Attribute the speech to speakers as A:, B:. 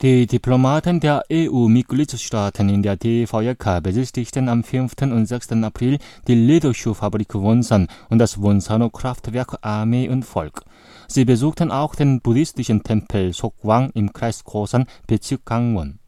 A: Die Diplomaten der EU-Mitgliedstaaten in der DVJK besichtigten am 5. und 6. April die Lederschuhfabrik Wonsan und das Wonsano-Kraftwerk Armee und Volk. Sie besuchten auch den buddhistischen Tempel Sokwang im Kreis Gosan, Bezirk Gangwon.